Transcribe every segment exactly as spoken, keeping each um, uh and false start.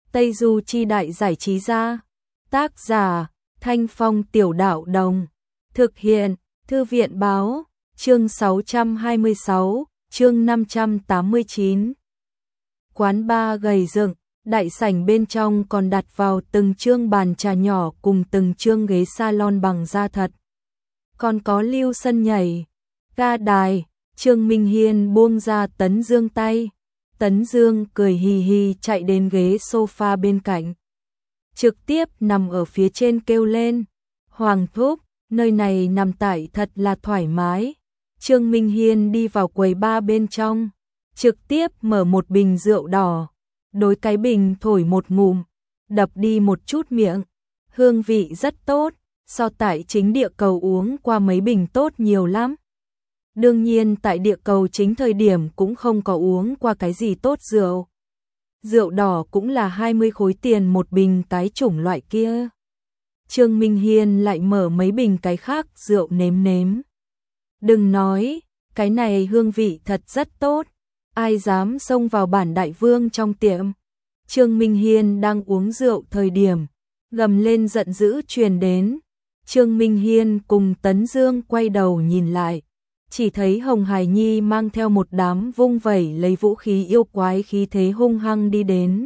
Tây Du Chi Đại Giải Trí Gia. Tác giả Thanh Phong Tiểu Đạo Đồng. Thực hiện Thư viện Báo. Chương sáu trăm hai mươi sáu, chương năm trăm tám mươi chín. Quán bar gầy dựng, đại sảnh bên trong còn đặt vào từng chương bàn trà nhỏ cùng từng chương ghế salon bằng da thật. Còn có lưu sân nhảy, ga đài. Trương Minh Hiên buông ra Tấn Dương tay. Tấn Dương cười hì hì chạy đến ghế sofa bên cạnh. Trực tiếp nằm ở phía trên kêu lên. Hoàng thúc, nơi này nằm tại thật là thoải mái. Trương Minh Hiên đi vào quầy bar bên trong. Trực tiếp mở một bình rượu đỏ. Đối cái bình thổi một ngụm. Đập đi một chút miệng. Hương vị rất tốt. So tại chính địa cầu uống qua mấy bình tốt nhiều lắm. Đương nhiên tại địa cầu chính thời điểm cũng không có uống qua cái gì tốt rượu. Rượu đỏ cũng là hai mươi khối tiền một bình cái chủng loại kia. Trương Minh Hiên lại mở mấy bình cái khác rượu nếm nếm. Đừng nói, cái này hương vị thật rất tốt. Ai dám xông vào bản đại vương trong tiệm. Trương Minh Hiên đang uống rượu thời điểm. Gầm lên giận dữ truyền đến. Trương Minh Hiên cùng Tấn Dương quay đầu nhìn lại. Chỉ thấy Hồng Hải Nhi mang theo một đám vung vẩy lấy vũ khí yêu quái khí thế hung hăng đi đến.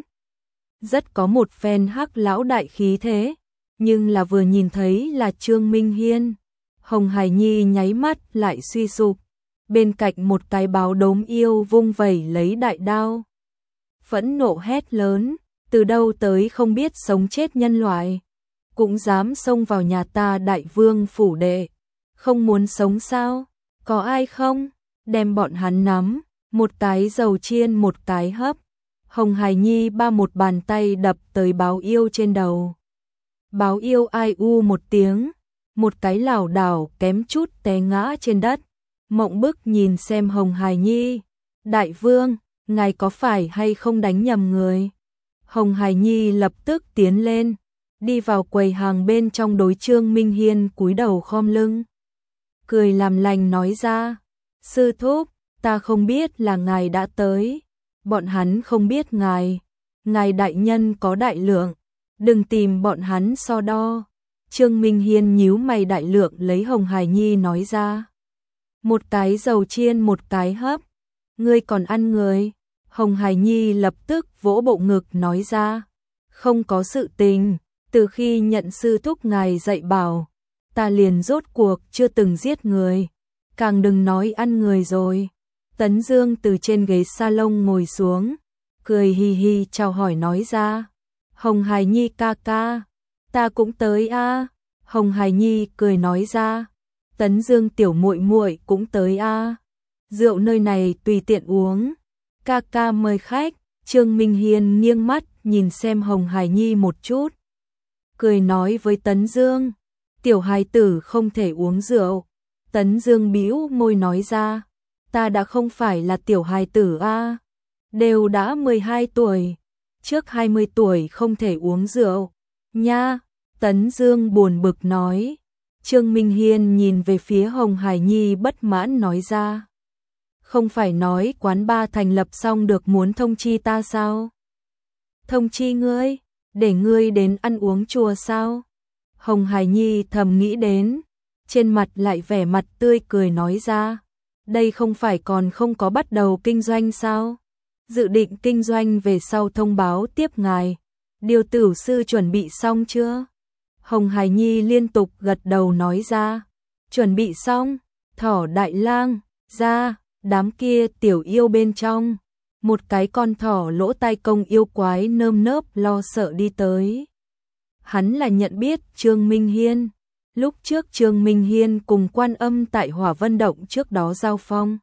Rất có một phen hắc lão đại khí thế, nhưng là vừa nhìn thấy là Trương Minh Hiên. Hồng Hải Nhi nháy mắt lại suy sụp, bên cạnh một cái báo đốm yêu vung vẩy lấy đại đao. Phẫn nộ hét lớn, từ đâu tới không biết sống chết nhân loại, cũng dám xông vào nhà ta đại vương phủ đệ, không muốn sống sao? Có ai không? Đem bọn hắn nắm, một cái dầu chiên một cái hấp. Hồng Hải Nhi ba một bàn tay đập tới báo yêu trên đầu. Báo yêu ai u một tiếng, một cái lảo đảo kém chút té ngã trên đất. Mộng bức nhìn xem Hồng Hải Nhi. Đại vương, ngài có phải hay không đánh nhầm người? Hồng Hải Nhi lập tức tiến lên, đi vào quầy hàng bên trong đối Trương Minh Hiên cúi đầu khom lưng. Cười làm lành nói ra, sư thúc, ta không biết là ngài đã tới, bọn hắn không biết ngài, ngài đại nhân có đại lượng, đừng tìm bọn hắn so đo. Trương Minh Hiên nhíu mày đại lượng lấy Hồng Hải Nhi nói ra. Một cái dầu chiên một cái hấp, ngươi còn ăn người. Hồng Hải Nhi lập tức vỗ bộ ngực nói ra, không có sự tình, từ khi nhận sư thúc ngài dạy bảo. Ta liền rốt cuộc chưa từng giết người, càng đừng nói ăn người rồi. Tấn Dương từ trên ghế salon ngồi xuống, cười hì hì chào hỏi nói ra. Hồng Hải Nhi ca ca, ta cũng tới a. À. Hồng Hải Nhi cười nói ra. Tấn Dương tiểu muội muội cũng tới a. À. Rượu nơi này tùy tiện uống, ca ca mời khách. Trương Minh Hiên nghiêng mắt nhìn xem Hồng Hải Nhi một chút, cười nói với Tấn Dương. Tiểu hài tử không thể uống rượu. Tấn Dương bĩu môi nói ra, ta đã không phải là tiểu hài tử a, à. Đều đã mười hai tuổi, trước hai mươi tuổi không thể uống rượu nha. Tấn Dương buồn bực nói. Trương Minh Hiên nhìn về phía Hồng Hải Nhi bất mãn nói ra, không phải nói quán bar thành lập xong được muốn thông chi ta sao? Thông chi ngươi, để ngươi đến ăn uống chùa sao? Hồng Hải Nhi thầm nghĩ đến, trên mặt lại vẻ mặt tươi cười nói ra, đây không phải còn không có bắt đầu kinh doanh sao? Dự định kinh doanh về sau thông báo tiếp ngài, điều tử sư chuẩn bị xong chưa? Hồng Hải Nhi liên tục gật đầu nói ra, chuẩn bị xong. Thỏ đại lang ra, đám kia tiểu yêu bên trong, một cái con thỏ lỗ tai công yêu quái nơm nớp lo sợ đi tới. Hắn là nhận biết Trương Minh Hiên. Lúc trước Trương Minh Hiên cùng Quan Âm tại Hỏa Vân Động trước đó giao phong.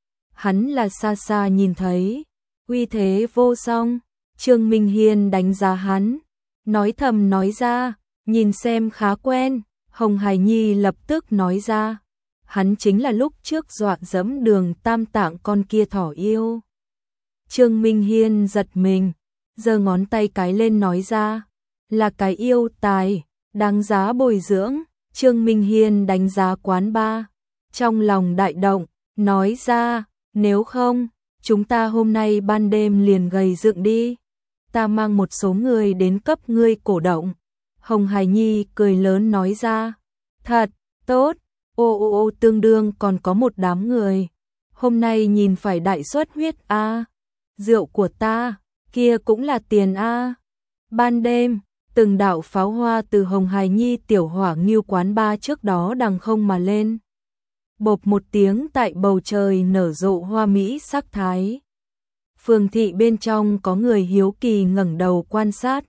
Hắn là xa xa nhìn thấy, uy thế vô song. Trương Minh Hiên đánh giá hắn, nói thầm nói ra, nhìn xem khá quen. Hồng Hải Nhi lập tức nói ra, hắn chính là lúc trước dọa dẫm Đường Tam Tạng con kia thỏ yêu. Trương Minh Hiên giật mình, giơ ngón tay cái lên nói ra, là cái yêu tài, đáng giá bồi dưỡng. Trương Minh Hiên đánh giá quán bar, trong lòng đại động, nói ra, nếu không, chúng ta hôm nay ban đêm liền gầy dựng đi. ta mang một số người đến cấp ngươi cổ động. Hồng Hải Nhi cười lớn nói ra, thật, tốt, ô ô ô tương đương còn có một đám người. Hôm nay nhìn phải đại suất huyết a, rượu của ta, kia cũng là tiền a. Ban đêm, từng đạo pháo hoa từ Hồng Hải Nhi tiểu hỏa nghiêu quán ba trước đó đằng không mà lên. Bộp một tiếng tại bầu trời nở rộ hoa mỹ sắc thái. Phường thị bên trong có người hiếu kỳ ngẩng đầu quan sát.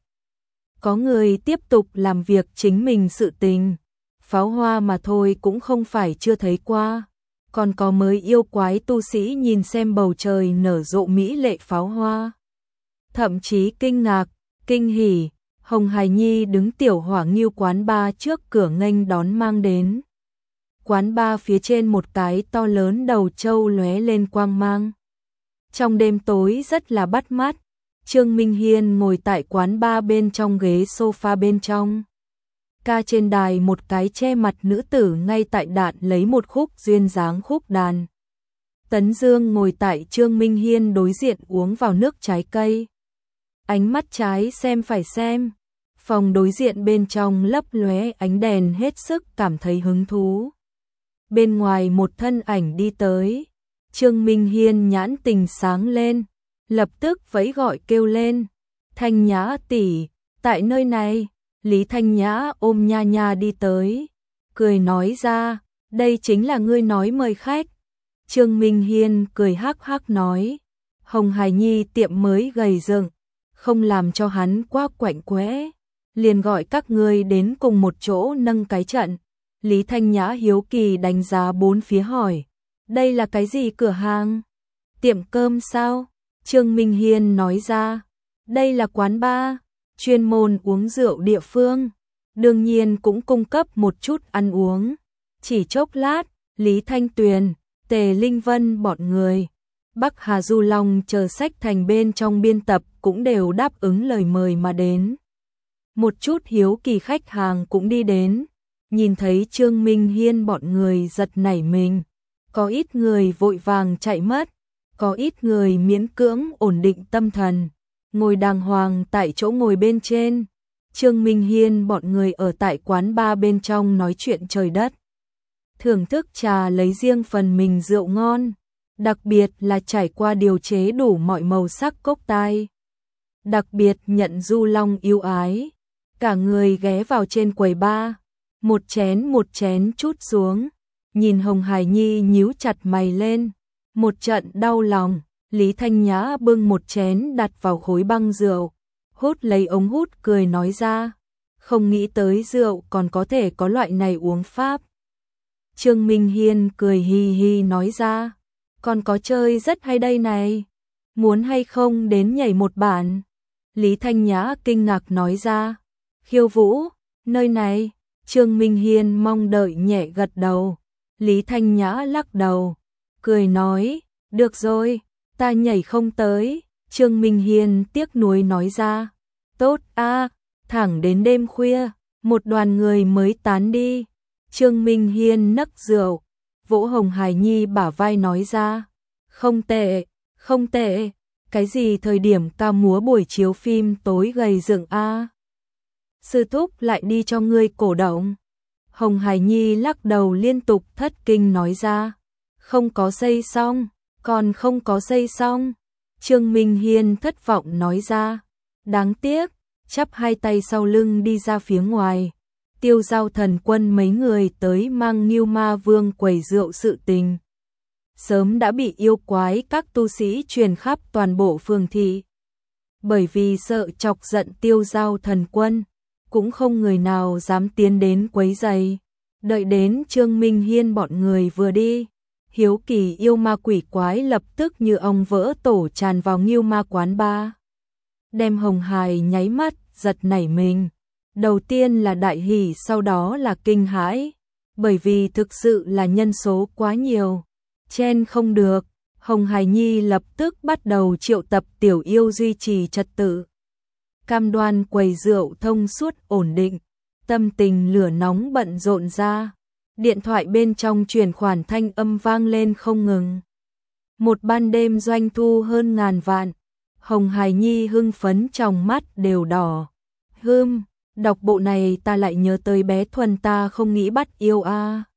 Có người tiếp tục làm việc chính mình sự tình. Pháo hoa mà thôi cũng không phải chưa thấy qua. Còn có mới yêu quái tu sĩ nhìn xem bầu trời nở rộ mỹ lệ pháo hoa. Thậm chí kinh ngạc, kinh hỉ, Hồng Hải Nhi đứng tiểu hỏa nghiêu quán ba trước cửa nghênh đón mang đến. Quán ba phía trên một cái to lớn đầu trâu lóe lên quang mang. Trong đêm tối rất là bắt mắt, Trương Minh Hiên ngồi tại quán ba bên trong ghế sofa bên trong. Ca trên đài một cái che mặt nữ tử ngay tại đạn lấy một khúc duyên dáng khúc đàn. Tấn Dương ngồi tại Trương Minh Hiên đối diện uống vào nước trái cây. Ánh mắt trái xem phải xem. Phòng đối diện bên trong lấp lóe ánh đèn hết sức cảm thấy hứng thú. Bên ngoài một thân ảnh đi tới. Trương Minh Hiên nhãn tình sáng lên, lập tức vẫy gọi kêu lên. Thanh Nhã tỷ, tại nơi này. Lý Thanh Nhã ôm Nha Nha đi tới, cười nói ra, đây chính là ngươi nói mời khách. Trương Minh Hiên cười hắc hắc nói, Hồng Hải Nhi tiệm mới gầy dựng, không làm cho hắn quá quạnh quẽ, liền gọi các ngươi đến cùng một chỗ nâng cái trận. Lý Thanh Nhã hiếu kỳ đánh giá bốn phía hỏi, đây là cái gì cửa hàng? Tiệm cơm sao? Trương Minh Hiên nói ra, đây là quán bar, chuyên môn uống rượu địa phương, đương nhiên cũng cung cấp một chút ăn uống. Chỉ chốc lát, Lý Thanh Tuyền, Tề Linh Vân bọn người, Bắc Hà Du Long chờ sách thành bên trong biên tập cũng đều đáp ứng lời mời mà đến. Một chút hiếu kỳ khách hàng cũng đi đến, nhìn thấy Trương Minh Hiên bọn người giật nảy mình, có ít người vội vàng chạy mất, có ít người miễn cưỡng ổn định tâm thần, ngồi đàng hoàng tại chỗ ngồi bên trên. Trương Minh Hiên bọn người ở tại quán bar bên trong nói chuyện trời đất, thưởng thức trà lấy riêng phần mình rượu ngon, đặc biệt là trải qua điều chế đủ mọi màu sắc cốc tai. Đặc biệt nhận Du Long yêu ái, cả người ghé vào trên quầy bar, một chén một chén chút xuống, nhìn Hồng Hải Nhi nhíu chặt mày lên, một trận đau lòng. Lý Thanh Nhã bưng một chén đặt vào khối băng rượu, hút lấy ống hút cười nói ra, không nghĩ tới rượu còn có thể có loại này uống pháp. Trương Minh Hiên cười hi hi nói ra, còn có chơi rất hay đây này, muốn hay không đến nhảy một bản. Lý Thanh Nhã kinh ngạc nói ra, khiêu vũ, nơi này. Trương Minh Hiên mong đợi nhẹ gật đầu. Lý Thanh Nhã lắc đầu, cười nói, được rồi, ta nhảy không tới. Trương Minh Hiên tiếc nuối nói ra, tốt a, thẳng đến đêm khuya, một đoàn người mới tán đi. Trương Minh Hiên nấc rượu, vỗ Hồng Hải Nhi bả vai nói ra, không tệ, không tệ, cái gì thời điểm ca múa buổi chiếu phim tối gầy dựng a. Sư thúc lại đi cho ngươi cổ động. Hồng Hải Nhi lắc đầu liên tục thất kinh nói ra, không có xây xong, còn không có xây xong. Trương Minh Hiên thất vọng nói ra, đáng tiếc, chắp hai tay sau lưng đi ra phía ngoài. Tiêu Giao Thần Quân mấy người tới mang Ngưu Ma Vương quẩy rượu sự tình, sớm đã bị yêu quái các tu sĩ truyền khắp toàn bộ phường thị. Bởi vì sợ chọc giận Tiêu Giao Thần Quân, cũng không người nào dám tiến đến quấy rầy. Đợi đến Trương Minh Hiên bọn người vừa đi, hiếu kỳ yêu ma quỷ quái lập tức như ong vỡ tổ tràn vào Ngưu Ma quán ba. Đem Hồng Hải nháy mắt, giật nảy mình. Đầu tiên là đại hỉ, sau đó là kinh hãi, bởi vì thực sự là nhân số quá nhiều, chen không được. Hồng Hải Nhi lập tức bắt đầu triệu tập tiểu yêu duy trì trật tự, cam đoan quầy rượu thông suốt ổn định. Tâm tình lửa nóng bận rộn ra, điện thoại bên trong chuyển khoản thanh âm vang lên không ngừng. Một ban đêm doanh thu hơn ngàn vạn, Hồng Hải Nhi hưng phấn trong mắt đều đỏ. Hưm, đọc bộ này ta lại nhớ tới bé Thuần ta không nghĩ bắt yêu a.